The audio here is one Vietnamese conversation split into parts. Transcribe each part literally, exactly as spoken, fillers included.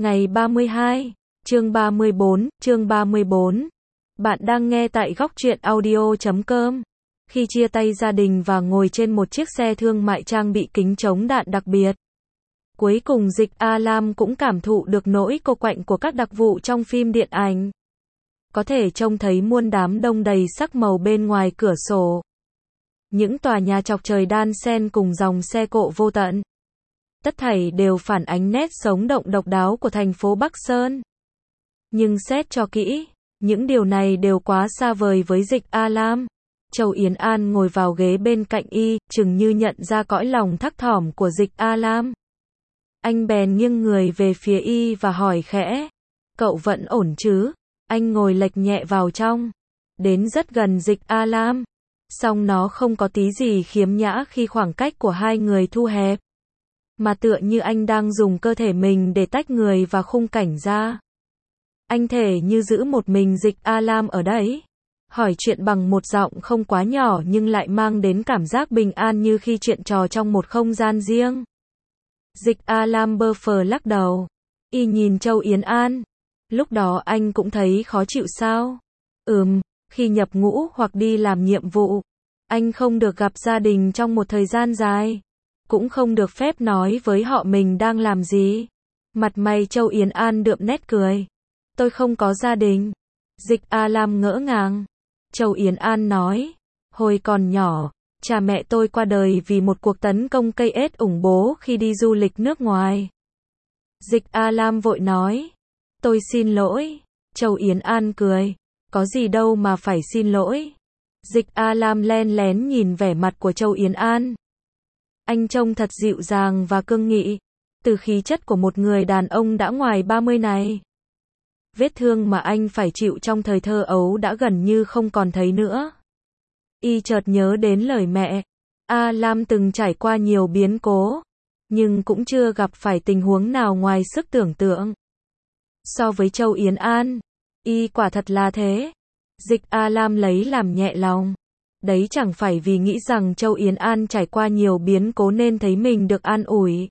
Ngày ba mươi hai, chương ba mươi bốn, chương ba mươi bốn. Bạn đang nghe tại góc truyện audio chấm com. Khi chia tay gia đình và ngồi trên một chiếc xe thương mại trang bị kính chống đạn đặc biệt, cuối cùng Dịch A Lam cũng cảm thụ được nỗi cô quạnh của các đặc vụ trong phim điện ảnh. Có thể trông thấy muôn đám đông đầy sắc màu bên ngoài cửa sổ. Những tòa nhà chọc trời đan xen cùng dòng xe cộ vô tận. Tất thảy đều phản ánh nét sống động độc đáo của thành phố Bắc Sơn. Nhưng xét cho kỹ, những điều này đều quá xa vời với Dịch A Lam. Châu Yến An ngồi vào ghế bên cạnh y, chừng như nhận ra cõi lòng thắc thỏm của Dịch A Lam. Anh bèn nghiêng người về phía y và hỏi khẽ, cậu vẫn ổn chứ? Anh ngồi lệch nhẹ vào trong, đến rất gần Dịch A Lam. Song nó không có tí gì khiếm nhã khi khoảng cách của hai người thu hẹp, mà tựa như anh đang dùng cơ thể mình để tách người và khung cảnh ra. Anh thể như giữ một mình Dịch A Lam ở đấy, hỏi chuyện bằng một giọng không quá nhỏ nhưng lại mang đến cảm giác bình an như khi chuyện trò trong một không gian riêng. Dịch A Lam bơ phờ lắc đầu, y nhìn Châu Yến An. Lúc đó anh cũng thấy khó chịu sao? Ừm, khi nhập ngũ hoặc đi làm nhiệm vụ, anh không được gặp gia đình trong một thời gian dài, cũng không được phép nói với họ mình đang làm gì. Mặt mày Châu Yến An đượm nét cười. Tôi không có gia đình. Dịch A Lam ngỡ ngàng. Châu Yến An nói, hồi còn nhỏ, cha mẹ tôi qua đời vì một cuộc tấn công cây ết ủng bố khi đi du lịch nước ngoài. Dịch A Lam vội nói, tôi xin lỗi. Châu Yến An cười, có gì đâu mà phải xin lỗi. Dịch A Lam len lén nhìn vẻ mặt của Châu Yến An. Anh trông thật dịu dàng và cương nghị, từ khí chất của một người đàn ông đã ngoài ba mươi này. Vết thương mà anh phải chịu trong thời thơ ấu đã gần như không còn thấy nữa. Y chợt nhớ đến lời mẹ. A Lam từng trải qua nhiều biến cố, nhưng cũng chưa gặp phải tình huống nào ngoài sức tưởng tượng. So với Châu Yến An, y quả thật là thế. Dịch A Lam lấy làm nhẹ lòng. Đấy chẳng phải vì nghĩ rằng Châu Yến An trải qua nhiều biến cố nên thấy mình được an ủi,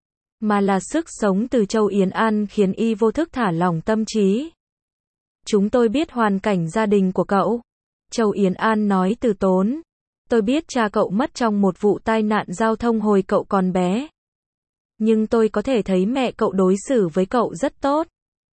mà là sức sống từ Châu Yến An khiến y vô thức thả lỏng tâm trí. Chúng tôi biết hoàn cảnh gia đình của cậu. Châu Yến An nói từ tốn. Tôi biết cha cậu mất trong một vụ tai nạn giao thông hồi cậu còn bé. Nhưng tôi có thể thấy mẹ cậu đối xử với cậu rất tốt.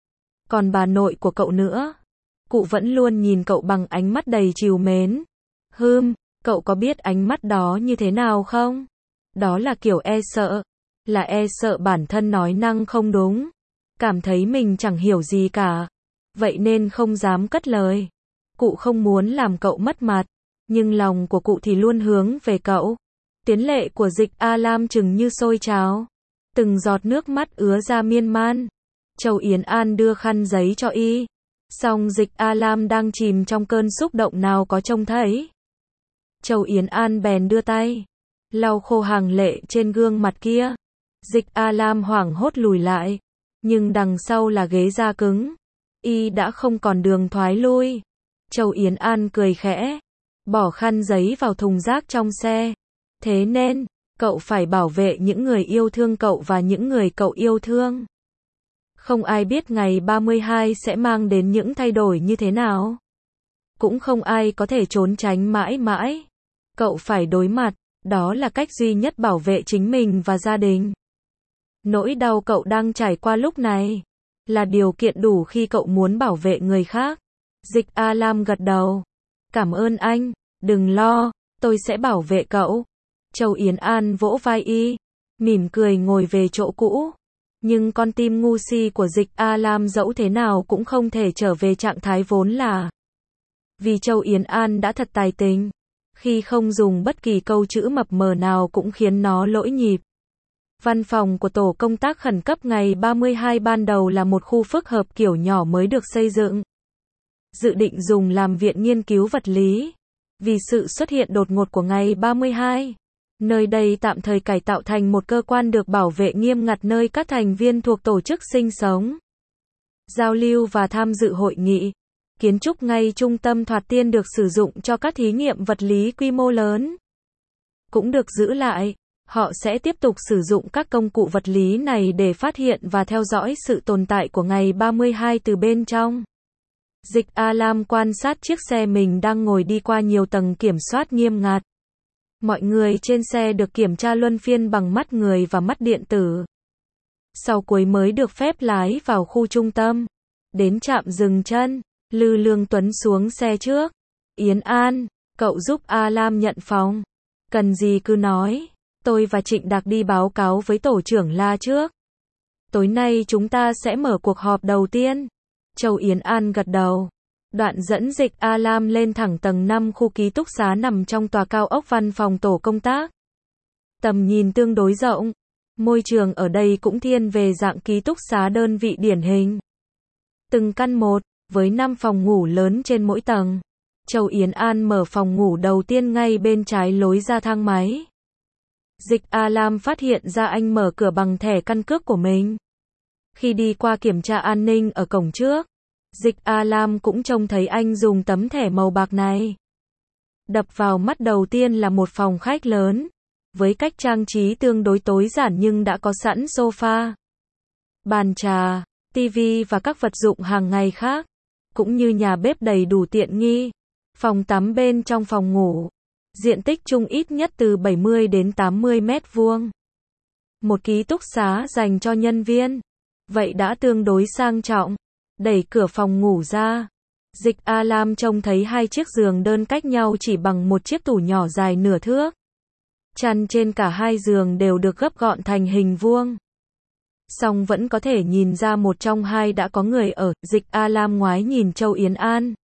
Còn bà nội của cậu nữa, cụ vẫn luôn nhìn cậu bằng ánh mắt đầy trìu mến. Hừm, cậu có biết ánh mắt đó như thế nào không? Đó là kiểu e sợ. Là e sợ bản thân nói năng không đúng. Cảm thấy mình chẳng hiểu gì cả. Vậy nên không dám cất lời. Cụ không muốn làm cậu mất mặt, nhưng lòng của cụ thì luôn hướng về cậu. Tuyến lệ của Dịch A Lam chừng như sôi trào. Từng giọt nước mắt ứa ra miên man. Châu Yến An đưa khăn giấy cho y. Song Dịch A Lam đang chìm trong cơn xúc động nào có trông thấy. Châu Yến An bèn đưa tay, lau khô hàng lệ trên gương mặt kia. Dịch A Lam hoảng hốt lùi lại, nhưng đằng sau là ghế da cứng. Y đã không còn đường thoái lui. Châu Yến An cười khẽ, bỏ khăn giấy vào thùng rác trong xe. Thế nên, cậu phải bảo vệ những người yêu thương cậu và những người cậu yêu thương. Không ai biết ngày ba mươi hai sẽ mang đến những thay đổi như thế nào. Cũng không ai có thể trốn tránh mãi mãi. Cậu phải đối mặt, đó là cách duy nhất bảo vệ chính mình và gia đình. Nỗi đau cậu đang trải qua lúc này là điều kiện đủ khi cậu muốn bảo vệ người khác. Dịch A Lam gật đầu. Cảm ơn anh, đừng lo, tôi sẽ bảo vệ cậu. Châu Yến An vỗ vai y, mỉm cười ngồi về chỗ cũ. Nhưng con tim ngu si của Dịch A Lam dẫu thế nào cũng không thể trở về trạng thái vốn là. Vì Châu Yến An đã thật tài tình. Khi không dùng bất kỳ câu chữ mập mờ nào cũng khiến nó lỗi nhịp. Văn phòng của tổ công tác khẩn cấp ngày ba mươi hai ban đầu là một khu phức hợp kiểu nhỏ mới được xây dựng. Dự định dùng làm viện nghiên cứu vật lý. Vì sự xuất hiện đột ngột của ngày ba mươi hai, nơi đây tạm thời cải tạo thành một cơ quan được bảo vệ nghiêm ngặt nơi các thành viên thuộc tổ chức sinh sống, giao lưu và tham dự hội nghị. Kiến trúc ngay trung tâm thoạt tiên được sử dụng cho các thí nghiệm vật lý quy mô lớn. Cũng được giữ lại. Họ sẽ tiếp tục sử dụng các công cụ vật lý này để phát hiện và theo dõi sự tồn tại của ngày ba mươi hai từ bên trong. Dịch A-Lam quan sát chiếc xe mình đang ngồi đi qua nhiều tầng kiểm soát nghiêm ngặt. Mọi người trên xe được kiểm tra luân phiên bằng mắt người và mắt điện tử. Sau cuối mới được phép lái vào khu trung tâm. Đến trạm dừng chân, Lư Lương Tuấn xuống xe trước. Yến An, cậu giúp A-Lam nhận phòng. Cần gì cứ nói. Tôi và Trịnh Đạc đi báo cáo với tổ trưởng La trước. Tối nay chúng ta sẽ mở cuộc họp đầu tiên. Châu Yến An gật đầu. Đoạn dẫn Dịch A-Lam lên thẳng tầng năm khu ký túc xá nằm trong tòa cao ốc văn phòng tổ công tác. Tầm nhìn tương đối rộng. Môi trường ở đây cũng thiên về dạng ký túc xá đơn vị điển hình. Từng căn một, với năm phòng ngủ lớn trên mỗi tầng. Châu Yến An mở phòng ngủ đầu tiên ngay bên trái lối ra thang máy. Dịch A-Lam phát hiện ra anh mở cửa bằng thẻ căn cước của mình. Khi đi qua kiểm tra an ninh ở cổng trước, Dịch A-Lam cũng trông thấy anh dùng tấm thẻ màu bạc này. Đập vào mắt đầu tiên là một phòng khách lớn, với cách trang trí tương đối tối giản nhưng đã có sẵn sofa, bàn trà, tivi và các vật dụng hàng ngày khác, cũng như nhà bếp đầy đủ tiện nghi. Phòng tắm bên trong phòng ngủ, diện tích chung ít nhất từ bảy mươi đến tám mươi mét vuông. Một ký túc xá dành cho nhân viên, vậy đã tương đối sang trọng. Đẩy cửa phòng ngủ ra, Dịch A-Lam trông thấy hai chiếc giường đơn cách nhau chỉ bằng một chiếc tủ nhỏ dài nửa thước. Chăn trên cả hai giường đều được gấp gọn thành hình vuông. Song vẫn có thể nhìn ra một trong hai đã có người ở. Dịch A-Lam ngoái nhìn Châu Yến An.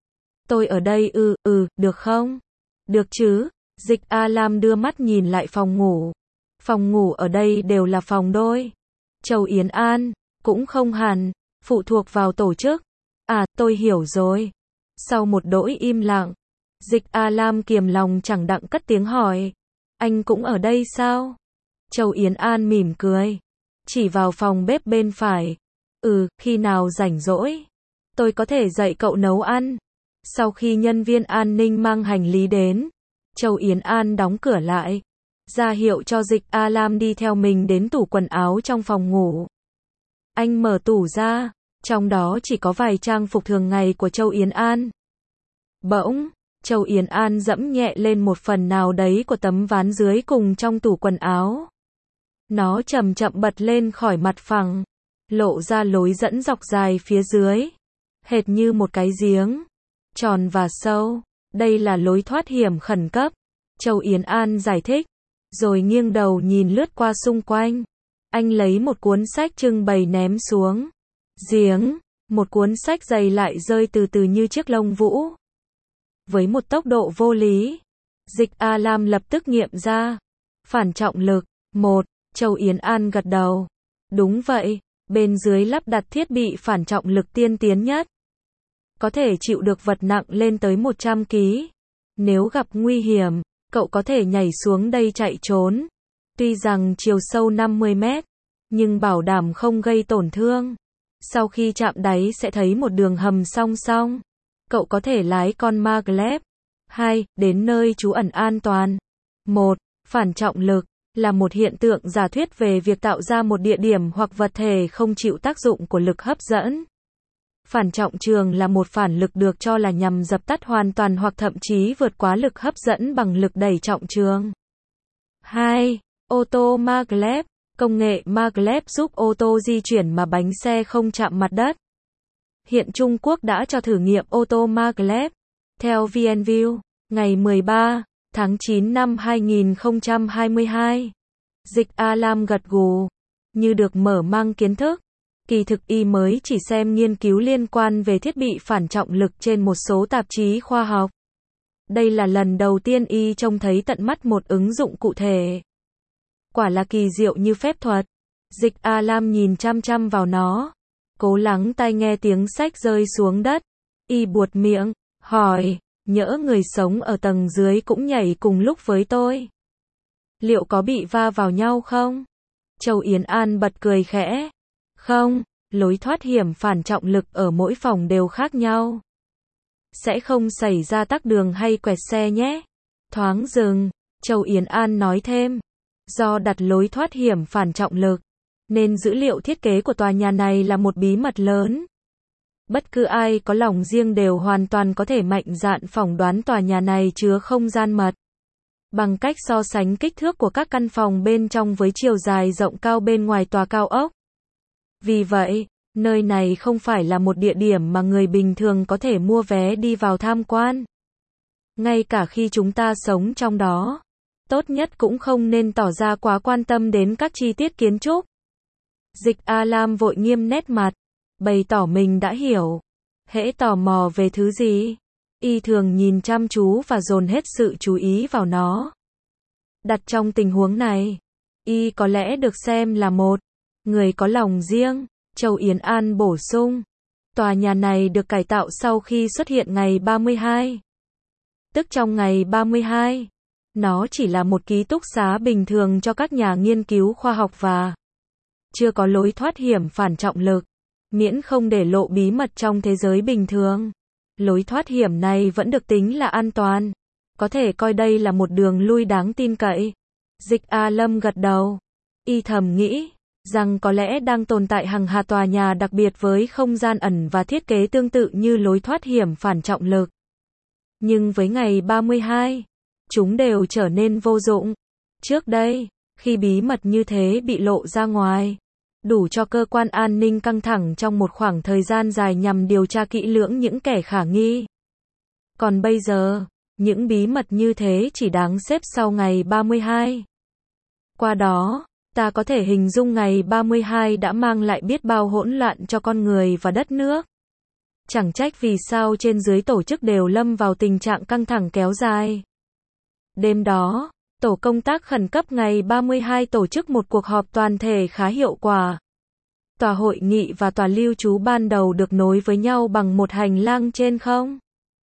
Tôi ở đây ư, ừ, được không? Được chứ. Dịch A-Lam đưa mắt nhìn lại phòng ngủ. Phòng ngủ ở đây đều là phòng đôi. Châu Yến An, cũng không hẳn, phụ thuộc vào tổ chức. À, tôi hiểu rồi. Sau một đỗi im lặng, Dịch A-Lam kiềm lòng chẳng đặng cất tiếng hỏi. Anh cũng ở đây sao? Châu Yến An mỉm cười. Chỉ vào phòng bếp bên phải. Ừ, khi nào rảnh rỗi, tôi có thể dạy cậu nấu ăn. Sau khi nhân viên an ninh mang hành lý đến, Châu Yến An đóng cửa lại, ra hiệu cho Dịch A-Lam đi theo mình đến tủ quần áo trong phòng ngủ. Anh mở tủ ra, trong đó chỉ có vài trang phục thường ngày của Châu Yến An. Bỗng, Châu Yến An dẫm nhẹ lên một phần nào đấy của tấm ván dưới cùng trong tủ quần áo. Nó chậm chậm bật lên khỏi mặt phẳng, lộ ra lối dẫn dọc dài phía dưới, hệt như một cái giếng, tròn và sâu. Đây là lối thoát hiểm khẩn cấp, Châu Yến An giải thích, rồi nghiêng đầu nhìn lướt qua xung quanh. Anh lấy một cuốn sách trưng bày ném xuống giếng, một cuốn sách dày lại rơi từ từ như chiếc lông vũ. Với một tốc độ vô lý, Dịch A-Lam lập tức nghiệm ra. Phản trọng lực, một, Châu Yến An gật đầu. Đúng vậy, bên dưới lắp đặt thiết bị phản trọng lực tiên tiến nhất. Có thể chịu được vật nặng lên tới một trăm ki lô gam. Nếu gặp nguy hiểm, cậu có thể nhảy xuống đây chạy trốn. Tuy rằng chiều sâu năm mươi mét, nhưng bảo đảm không gây tổn thương. Sau khi chạm đáy sẽ thấy một đường hầm song song. Cậu có thể lái con maglev. hai. Đến nơi trú ẩn an toàn. một. Phản trọng lực là một hiện tượng giả thuyết về việc tạo ra một địa điểm hoặc vật thể không chịu tác dụng của lực hấp dẫn. Phản trọng trường là một phản lực được cho là nhằm dập tắt hoàn toàn hoặc thậm chí vượt quá lực hấp dẫn bằng lực đẩy trọng trường. hai. Ô tô maglev. Công nghệ maglev giúp ô tô di chuyển mà bánh xe không chạm mặt đất. Hiện Trung Quốc đã cho thử nghiệm ô tô maglev. Theo VnView, ngày mười ba tháng chín năm hai nghìn không trăm hai mươi hai, Dịch A-Lam gật gù, như được mở mang kiến thức. Kỳ thực y mới chỉ xem nghiên cứu liên quan về thiết bị phản trọng lực trên một số tạp chí khoa học. Đây là lần đầu tiên y trông thấy tận mắt một ứng dụng cụ thể. Quả là kỳ diệu như phép thuật. Dịch A-Lam nhìn chăm chăm vào nó, cố lắng tai nghe tiếng sách rơi xuống đất. Y buột miệng, hỏi, nhỡ người sống ở tầng dưới cũng nhảy cùng lúc với tôi, liệu có bị va vào nhau không? Châu Yến An bật cười khẽ. Không, lối thoát hiểm phản trọng lực ở mỗi phòng đều khác nhau. Sẽ không xảy ra tắc đường hay quẹt xe nhé. Thoáng dừng, Châu Yến An nói thêm. Do đặt lối thoát hiểm phản trọng lực, nên dữ liệu thiết kế của tòa nhà này là một bí mật lớn. Bất cứ ai có lòng riêng đều hoàn toàn có thể mạnh dạn phỏng đoán tòa nhà này chứa không gian mật. Bằng cách so sánh kích thước của các căn phòng bên trong với chiều dài rộng cao bên ngoài tòa cao ốc. Vì vậy, nơi này không phải là một địa điểm mà người bình thường có thể mua vé đi vào tham quan. Ngay cả khi chúng ta sống trong đó, tốt nhất cũng không nên tỏ ra quá quan tâm đến các chi tiết kiến trúc. Dịch A-Lam vội nghiêm nét mặt, bày tỏ mình đã hiểu. Hễ tò mò về thứ gì, y thường nhìn chăm chú và dồn hết sự chú ý vào nó. Đặt trong tình huống này, y có lẽ được xem là một người có lòng riêng. Châu Yến An bổ sung, tòa nhà này được cải tạo sau khi xuất hiện ngày ba mươi hai. Tức trong ngày ba mươi hai, nó chỉ là một ký túc xá bình thường cho các nhà nghiên cứu khoa học và chưa có lối thoát hiểm phản trọng lực, miễn không để lộ bí mật trong thế giới bình thường. Lối thoát hiểm này vẫn được tính là an toàn, có thể coi đây là một đường lui đáng tin cậy. Dịch A Lâm gật đầu, y thầm nghĩ rằng có lẽ đang tồn tại hàng hà tòa nhà đặc biệt với không gian ẩn và thiết kế tương tự như lối thoát hiểm phản trọng lực. Nhưng với ngày ba mươi hai, chúng đều trở nên vô dụng. Trước đây, khi bí mật như thế bị lộ ra ngoài, đủ cho cơ quan an ninh căng thẳng trong một khoảng thời gian dài nhằm điều tra kỹ lưỡng những kẻ khả nghi. Còn bây giờ, những bí mật như thế chỉ đáng xếp sau ngày ba mươi hai. Qua đó, ta có thể hình dung ngày ba mươi hai đã mang lại biết bao hỗn loạn cho con người và đất nước. Chẳng trách vì sao trên dưới tổ chức đều lâm vào tình trạng căng thẳng kéo dài. Đêm đó, tổ công tác khẩn cấp ngày ba mươi hai tổ chức một cuộc họp toàn thể khá hiệu quả. Tòa hội nghị và tòa lưu trú ban đầu được nối với nhau bằng một hành lang trên không.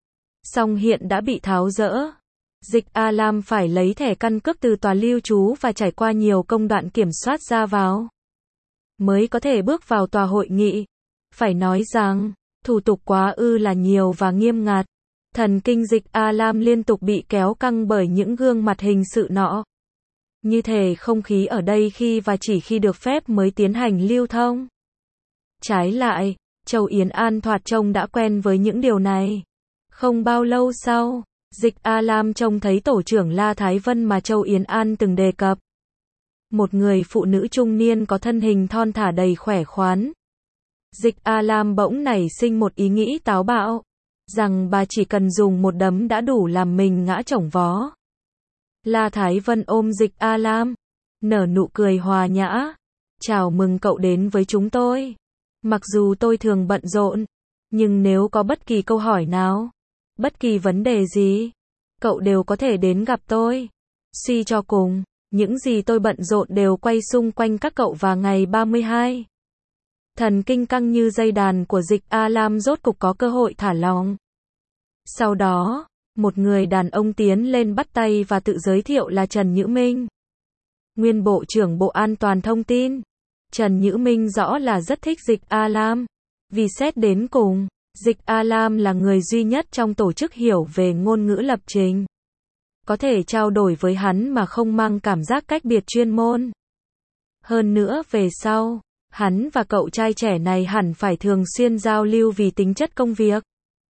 Song hiện đã bị tháo dỡ. Dịch A-Lam phải lấy thẻ căn cước từ tòa lưu trú và trải qua nhiều công đoạn kiểm soát ra vào, mới có thể bước vào tòa hội nghị. Phải nói rằng, thủ tục quá ư là nhiều và nghiêm ngặt. Thần kinh Dịch A-Lam liên tục bị kéo căng bởi những gương mặt hình sự nọ. Như thể không khí ở đây khi và chỉ khi được phép mới tiến hành lưu thông. Trái lại, Châu Yến An thoạt trông đã quen với những điều này. Không bao lâu sau, Dịch A-Lam trông thấy tổ trưởng La Thái Vân mà Châu Yến An từng đề cập. Một người phụ nữ trung niên có thân hình thon thả đầy khỏe khoắn. Dịch A-Lam bỗng nảy sinh một ý nghĩ táo bạo, rằng bà chỉ cần dùng một đấm đã đủ làm mình ngã chổng vó. La Thái Vân ôm Dịch A-Lam, nở nụ cười hòa nhã. Chào mừng cậu đến với chúng tôi. Mặc dù tôi thường bận rộn, nhưng nếu có bất kỳ câu hỏi nào, bất kỳ vấn đề gì, cậu đều có thể đến gặp tôi. Suy cho cùng, những gì tôi bận rộn đều quay xung quanh các cậu và ngày ba mươi hai. Thần kinh căng như dây đàn của Dịch A-Lam rốt cục có cơ hội thả lỏng. Sau đó, một người đàn ông tiến lên bắt tay và tự giới thiệu là Trần Nhữ Minh, nguyên Bộ trưởng Bộ An toàn Thông tin. Trần Nhữ Minh rõ là rất thích Dịch A-Lam, vì xét đến cùng, Dịch A-Lam là người duy nhất trong tổ chức hiểu về ngôn ngữ lập trình. Có thể trao đổi với hắn mà không mang cảm giác cách biệt chuyên môn. Hơn nữa về sau, hắn và cậu trai trẻ này hẳn phải thường xuyên giao lưu vì tính chất công việc.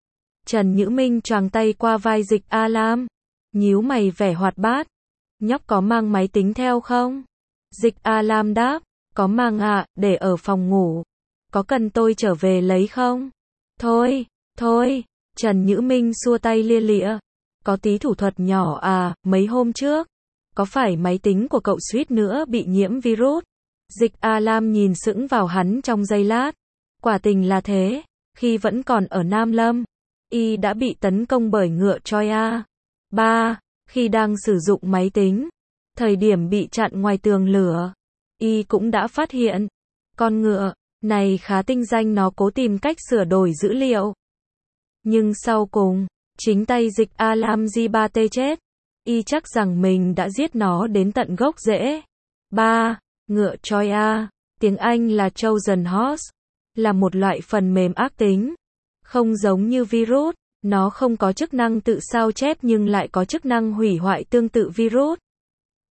Trần Nhữ Minh choàng tay qua vai Dịch A-Lam, nhíu mày vẻ hoạt bát. Nhóc có mang máy tính theo không? Dịch A-Lam đáp, có mang ạ, để ở phòng ngủ. Có cần tôi trở về lấy không? Thôi, thôi, Trần Nhữ Minh xua tay lia lịa. Có tí thủ thuật nhỏ à, mấy hôm trước, có phải máy tính của cậu suýt nữa bị nhiễm virus? Dịch A-Lam nhìn sững vào hắn trong giây lát. Quả tình là thế, khi vẫn còn ở Nam Lâm, y đã bị tấn công bởi ngựa Troya. ba. Khi đang sử dụng máy tính, thời điểm bị chặn ngoài tường lửa, y cũng đã phát hiện, con ngựa này khá tinh danh, nó cố tìm cách sửa đổi dữ liệu. Nhưng sau cùng, chính tay Dịch A-Lam Di ba tê chết. Y chắc rằng mình đã giết nó đến tận gốc rễ. ba. Ngựa Troya, tiếng Anh là Trojan Horse, là một loại phần mềm ác tính. Không giống như virus, nó không có chức năng tự sao chép nhưng lại có chức năng hủy hoại tương tự virus.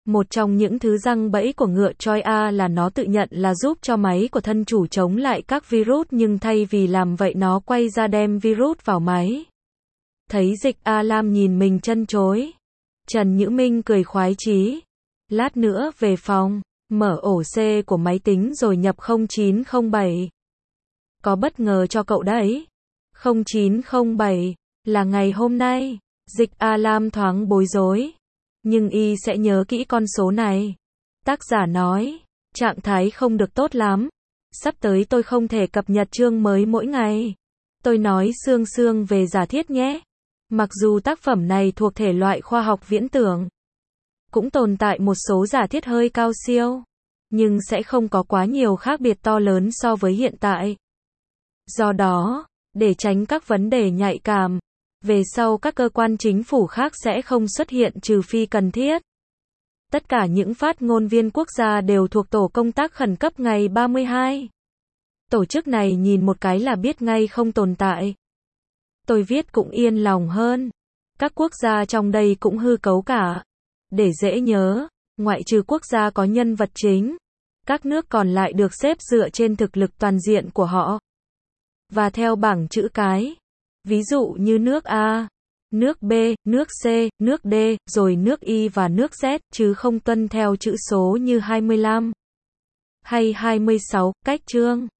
Một trong những thứ giăng bẫy của ngựa Troy A là nó tự nhận là giúp cho máy của thân chủ chống lại các virus nhưng thay vì làm vậy nó quay ra đem virus vào máy. Thấy Dịch A Lam nhìn mình chân chối. Trần Nhữ Minh cười khoái chí. Lát nữa về phòng, mở ổ C của máy tính rồi nhập không chín không bảy. Có bất ngờ cho cậu đấy. không chín không bảy là ngày hôm nay. Dịch A Lam thoáng bối rối. Nhưng y sẽ nhớ kỹ con số này. Tác giả nói, trạng thái không được tốt lắm. Sắp tới tôi không thể cập nhật chương mới mỗi ngày. Tôi nói sương sương về giả thiết nhé. Mặc dù tác phẩm này thuộc thể loại khoa học viễn tưởng, cũng tồn tại một số giả thiết hơi cao siêu, nhưng sẽ không có quá nhiều khác biệt to lớn so với hiện tại. Do đó, để tránh các vấn đề nhạy cảm, về sau các cơ quan chính phủ khác sẽ không xuất hiện trừ phi cần thiết. Tất cả những phát ngôn viên quốc gia đều thuộc tổ công tác khẩn cấp ngày ba mươi hai. Tổ chức này nhìn một cái là biết ngay không tồn tại. Tôi viết cũng yên lòng hơn. Các quốc gia trong đây cũng hư cấu cả. Để dễ nhớ, ngoại trừ quốc gia có nhân vật chính, các nước còn lại được xếp dựa trên thực lực toàn diện của họ. Và theo bảng chữ cái. Ví dụ như nước A, nước B, nước C, nước D, rồi nước Y và nước Z, chứ không tuân theo chữ số như hai mươi lăm hay hai mươi sáu, cách chương.